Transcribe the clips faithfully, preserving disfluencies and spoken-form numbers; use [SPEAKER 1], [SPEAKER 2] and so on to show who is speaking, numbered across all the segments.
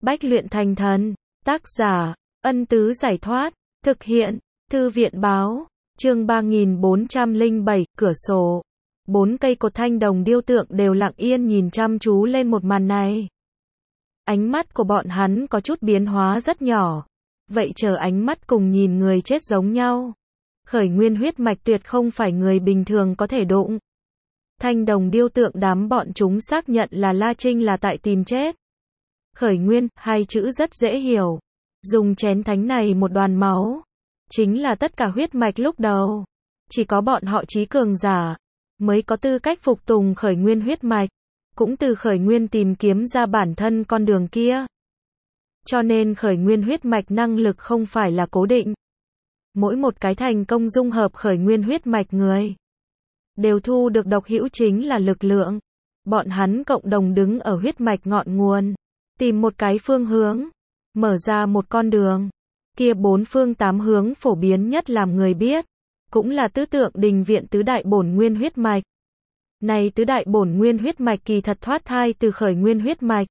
[SPEAKER 1] Bách luyện thành thần. Tác giả, Ân Tứ Giải Thoát. Thực hiện, Thư viện Báo. Chương ba nghìn bốn trăm lẻ bảy, cửa sổ. Bốn cây cột thanh đồng điêu tượng đều lặng yên nhìn chăm chú lên một màn này. Ánh mắt của bọn hắn có chút biến hóa rất nhỏ. Vậy chờ ánh mắt cùng nhìn người chết giống nhau. Khởi nguyên huyết mạch tuyệt không phải người bình thường có thể đụng. Thanh đồng điêu tượng đám bọn chúng xác nhận là La Trinh là tại tìm chết. Khởi nguyên, hai chữ rất dễ hiểu. Dùng chén thánh này một đoàn máu. Chính là tất cả huyết mạch lúc đầu. Chỉ có bọn họ trí cường giả mới có tư cách phục tùng khởi nguyên huyết mạch. Cũng từ khởi nguyên tìm kiếm ra bản thân con đường kia. Cho nên khởi nguyên huyết mạch năng lực không phải là cố định. Mỗi một cái thành công dung hợp khởi nguyên huyết mạch người đều thu được độc hữu chính là lực lượng. Bọn hắn cộng đồng đứng ở huyết mạch ngọn nguồn, tìm một cái phương hướng, mở ra một con đường. Kia bốn phương tám hướng phổ biến nhất làm người biết, cũng là tứ tượng đình viện tứ đại bổn nguyên huyết mạch. Này tứ đại bổn nguyên huyết mạch kỳ thật thoát thai từ khởi nguyên huyết mạch.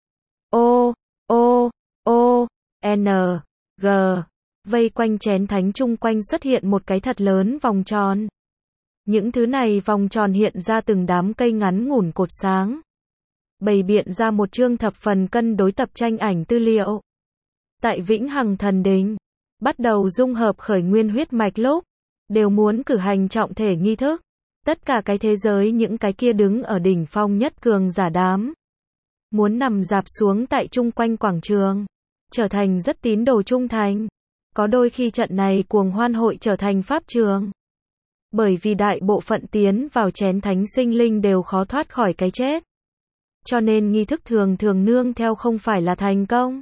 [SPEAKER 1] O, O, O, N, G. Vây quanh chén thánh chung quanh xuất hiện một cái thật lớn vòng tròn. Những thứ này vòng tròn hiện ra từng đám cây ngắn ngủn cột sáng. Bày biện ra một chương thập phần cân đối tập tranh ảnh tư liệu. Tại Vĩnh Hằng Thần Đình, bắt đầu dung hợp khởi nguyên huyết mạch lúc, đều muốn cử hành trọng thể nghi thức. Tất cả cái thế giới những cái kia đứng ở đỉnh phong nhất cường giả đám. Muốn nằm dạp xuống tại chung quanh quảng trường. Trở thành rất tín đồ trung thành. Có đôi khi trận này cuồng hoan hội trở thành pháp trường. Bởi vì đại bộ phận tiến vào chén thánh sinh linh đều khó thoát khỏi cái chết. Cho nên nghi thức thường thường nương theo không phải là thành công,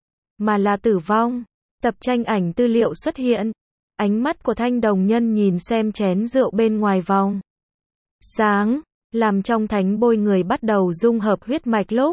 [SPEAKER 1] mà là tử vong. Tập tranh ảnh tư liệu xuất hiện. Ánh mắt của thanh đồng nhân nhìn xem chén rượu bên ngoài vòng sáng, làm trong thánh bôi người bắt đầu dung hợp huyết mạch lúc.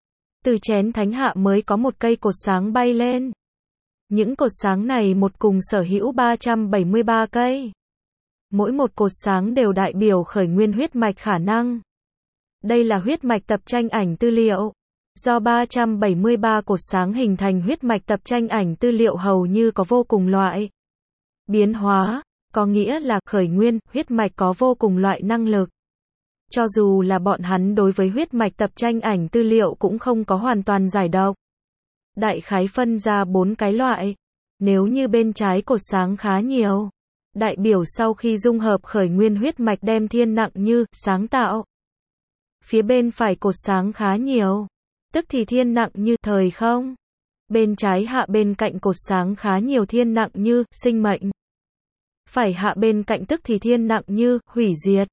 [SPEAKER 1] Từ chén thánh hạ mới có một cây cột sáng bay lên. Những cột sáng này một cùng sở hữu ba trăm bảy mươi ba cây. Mỗi một cột sáng đều đại biểu khởi nguyên huyết mạch khả năng. Đây là huyết mạch tập tranh ảnh tư liệu. Do ba trăm bảy mươi ba cột sáng hình thành huyết mạch tập tranh ảnh tư liệu hầu như có vô cùng loại biến hóa, có nghĩa là khởi nguyên, huyết mạch có vô cùng loại năng lực. Cho dù là bọn hắn đối với huyết mạch tập tranh ảnh tư liệu cũng không có hoàn toàn giải độc. Đại khái phân ra bốn cái loại. Nếu như bên trái cột sáng khá nhiều, đại biểu sau khi dung hợp khởi nguyên huyết mạch đem thiên nặng như sáng tạo. Phía bên phải cột sáng khá nhiều, tức thì thiên nặng như thời không. Bên trái hạ bên cạnh cột sáng khá nhiều thiên nặng như sinh mệnh. Phải hạ bên cạnh tức thì thiên nặng như hủy diệt.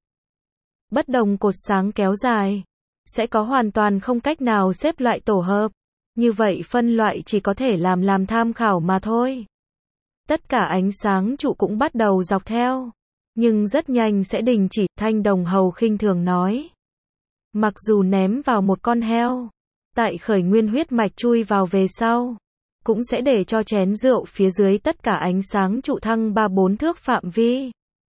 [SPEAKER 1] Bất đồng cột sáng kéo dài, sẽ có hoàn toàn không cách nào xếp loại tổ hợp. Như vậy phân loại chỉ có thể làm làm tham khảo mà thôi. Tất cả ánh sáng trụ cũng bắt đầu dọc theo. Nhưng rất nhanh sẽ đình chỉ, thanh đồng hầu khinh thường nói. Mặc dù ném vào một con heo, tại khởi nguyên huyết mạch chui vào về sau, cũng sẽ để cho chén rượu phía dưới tất cả ánh sáng trụ thăng ba bốn thước phạm vi.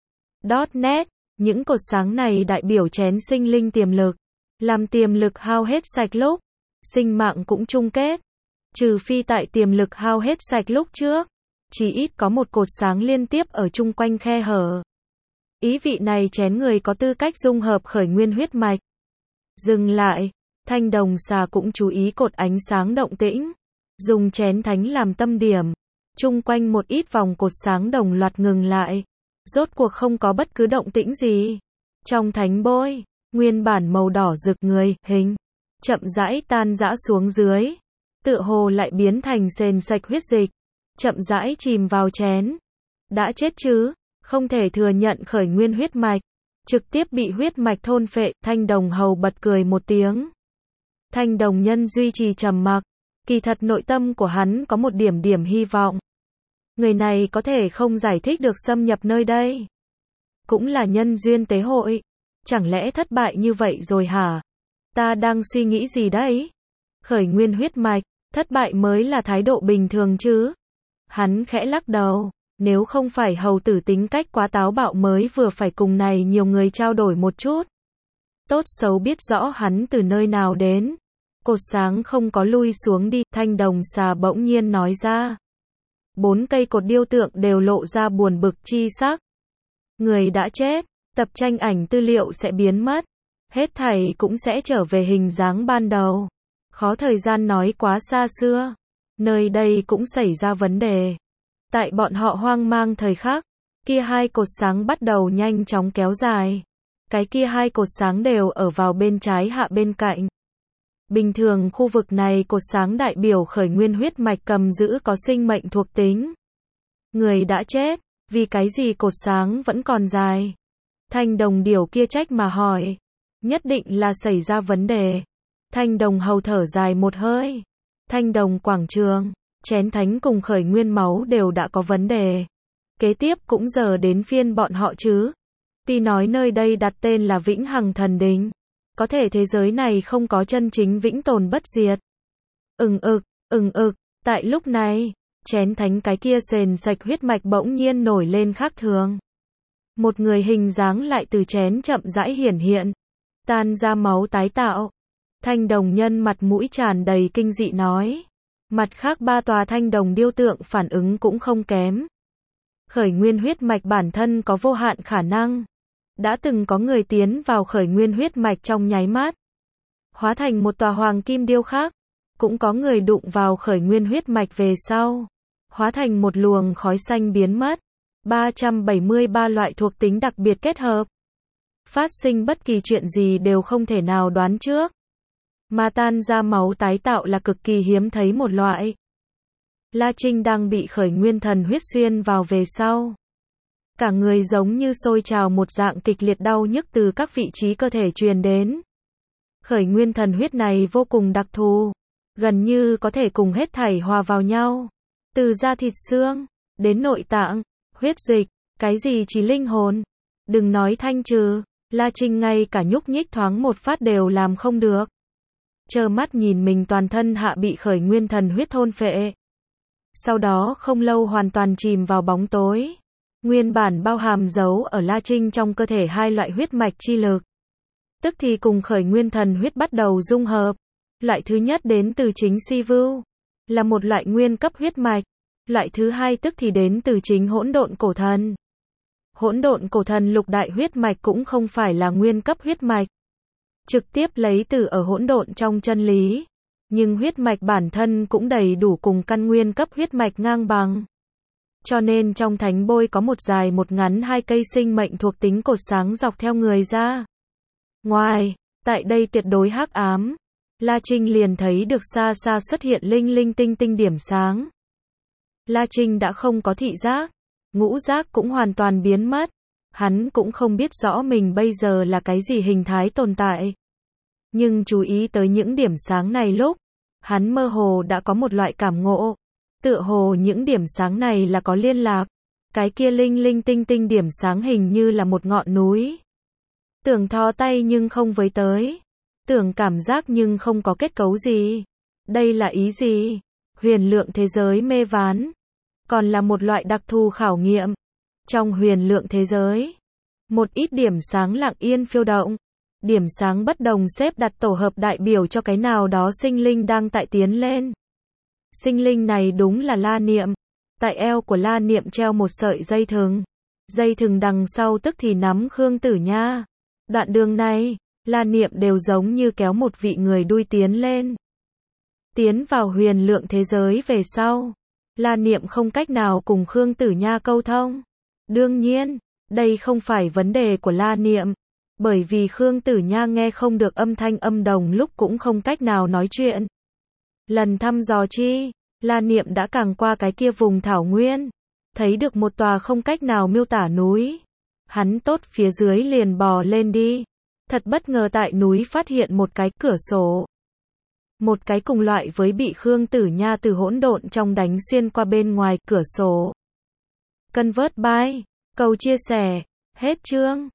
[SPEAKER 1] .net, những cột sáng này đại biểu chén sinh linh tiềm lực. Làm tiềm lực hao hết sạch lúc, sinh mạng cũng chung kết. Trừ phi tại tiềm lực hao hết sạch lúc trước, chỉ ít có một cột sáng liên tiếp ở chung quanh khe hở. Ý vị này chén người có tư cách dung hợp khởi nguyên huyết mạch. Dừng lại, thanh đồng xà cũng chú ý cột ánh sáng động tĩnh. Dùng chén thánh làm tâm điểm. Chung quanh một ít vòng cột sáng đồng loạt ngừng lại. Rốt cuộc không có bất cứ động tĩnh gì. Trong thánh bôi, nguyên bản màu đỏ rực người, hình, chậm rãi tan rã xuống dưới. Tựa hồ lại biến thành sền sạch huyết dịch. Chậm rãi chìm vào chén. Đã chết chứ, không thể thừa nhận khởi nguyên huyết mạch. Trực tiếp bị huyết mạch thôn phệ, thanh đồng hầu bật cười một tiếng. Thanh đồng nhân duy trì trầm mặc. Kỳ thật nội tâm của hắn có một điểm điểm hy vọng. Người này có thể không giải thích được xâm nhập nơi đây. Cũng là nhân duyên tế hội. Chẳng lẽ thất bại như vậy rồi hả? Ta đang suy nghĩ gì đấy? Khởi nguyên huyết mạch, thất bại mới là thái độ bình thường chứ? Hắn khẽ lắc đầu. Nếu không phải hầu tử tính cách quá táo bạo mới vừa phải cùng này nhiều người trao đổi một chút. Tốt xấu biết rõ hắn từ nơi nào đến. Cột sáng không có lui xuống đi, Thanh Đồng Xà bỗng nhiên nói ra. Bốn cây cột điêu tượng đều lộ ra buồn bực chi sắc. Người đã chết, tập tranh ảnh tư liệu sẽ biến mất. Hết thảy cũng sẽ trở về hình dáng ban đầu. Khó thời gian nói quá xa xưa. Nơi đây cũng xảy ra vấn đề. Tại bọn họ hoang mang thời khắc, kia hai cột sáng bắt đầu nhanh chóng kéo dài. Cái kia hai cột sáng đều ở vào bên trái hạ bên cạnh. Bình thường khu vực này cột sáng đại biểu khởi nguyên huyết mạch cầm giữ có sinh mệnh thuộc tính. Người đã chết, vì cái gì cột sáng vẫn còn dài? Thanh đồng điểu kia trách mà hỏi. Nhất định là xảy ra vấn đề. Thanh đồng hầu thở dài một hơi. Thanh đồng quảng trường, chén thánh cùng khởi nguyên máu đều đã có vấn đề. Kế tiếp cũng giờ đến phiên bọn họ chứ. Tuy nói nơi đây đặt tên là Vĩnh Hằng Thần Đình. Có thể thế giới này không có chân chính vĩnh tồn bất diệt. Ừng ực, ừng ực, tại lúc này, chén thánh cái kia sền sạch huyết mạch bỗng nhiên nổi lên khác thường. Một người hình dáng lại từ chén chậm rãi hiển hiện, tan ra máu tái tạo. Thanh đồng nhân mặt mũi tràn đầy kinh dị nói. Mặt khác ba tòa thanh đồng điêu tượng phản ứng cũng không kém. Khởi nguyên huyết mạch bản thân có vô hạn khả năng. Đã từng có người tiến vào khởi nguyên huyết mạch trong nháy mắt, hóa thành một tòa hoàng kim điêu khác. Cũng có người đụng vào khởi nguyên huyết mạch về sau, hóa thành một luồng khói xanh biến mất. ba trăm bảy mươi ba loại thuộc tính đặc biệt kết hợp. Phát sinh bất kỳ chuyện gì đều không thể nào đoán trước. Mà tan ra máu tái tạo là cực kỳ hiếm thấy một loại. La Trinh đang bị khởi nguyên thần huyết xuyên vào về sau. Cả người giống như sôi trào một dạng kịch liệt đau nhức từ các vị trí cơ thể truyền đến. Khởi nguyên thần huyết này vô cùng đặc thù, gần như có thể cùng hết thảy hòa vào nhau. Từ da thịt xương, đến nội tạng, huyết dịch, cái gì chỉ linh hồn. Đừng nói thanh trừ, La Trinh ngay cả nhúc nhích thoáng một phát đều làm không được. Trơ mắt nhìn mình toàn thân hạ bị khởi nguyên thần huyết thôn phệ. Sau đó không lâu hoàn toàn chìm vào bóng tối. Nguyên bản bao hàm giấu ở La Trinh trong cơ thể hai loại huyết mạch chi lực. Tức thì cùng khởi nguyên thần huyết bắt đầu dung hợp. Loại thứ nhất đến từ chính Si Vưu, là một loại nguyên cấp huyết mạch. Loại thứ hai tức thì đến từ chính hỗn độn cổ thần. Hỗn độn cổ thần lục đại huyết mạch cũng không phải là nguyên cấp huyết mạch. Trực tiếp lấy từ ở hỗn độn trong chân lý. Nhưng huyết mạch bản thân cũng đầy đủ cùng căn nguyên cấp huyết mạch ngang bằng. Cho nên trong thánh bôi có một dài một ngắn hai cây sinh mệnh thuộc tính cột sáng dọc theo người ra. Ngoài, tại đây tuyệt đối hắc ám, La Trinh liền thấy được xa xa xuất hiện linh linh tinh tinh điểm sáng. La Trinh đã không có thị giác, ngũ giác cũng hoàn toàn biến mất. Hắn cũng không biết rõ mình bây giờ là cái gì hình thái tồn tại. Nhưng chú ý tới những điểm sáng này lúc, hắn mơ hồ đã có một loại cảm ngộ. Tựa hồ những điểm sáng này là có liên lạc. Cái kia linh linh tinh tinh điểm sáng hình như là một ngọn núi. Tưởng thò tay nhưng không với tới. Tưởng cảm giác nhưng không có kết cấu gì. Đây là ý gì? Huyền lượng thế giới mê ván. Còn là một loại đặc thù khảo nghiệm. Trong huyền lượng thế giới, một ít điểm sáng lặng yên phiêu động. Điểm sáng bất đồng xếp đặt tổ hợp đại biểu cho cái nào đó sinh linh đang tại tiến lên. Sinh linh này đúng là La Niệm. Tại eo của La Niệm treo một sợi dây thừng. Dây thừng đằng sau tức thì nắm Khương Tử Nha. Đoạn đường này, La Niệm đều giống như kéo một vị người đuôi tiến lên. Tiến vào huyền lượng thế giới về sau, La Niệm không cách nào cùng Khương Tử Nha câu thông. Đương nhiên, đây không phải vấn đề của La Niệm. Bởi vì Khương Tử Nha nghe không được âm thanh âm đồng lúc cũng không cách nào nói chuyện. Lần thăm dò chi, La Niệm đã càng qua cái kia vùng thảo nguyên. Thấy được một tòa không cách nào miêu tả núi. Hắn tốt phía dưới liền bò lên đi. Thật bất ngờ tại núi phát hiện một cái cửa sổ. Một cái cùng loại với bị Khương Tử Nha từ hỗn độn trong đánh xuyên qua bên ngoài cửa sổ. Convert by, cầu chia sẻ, hết chương.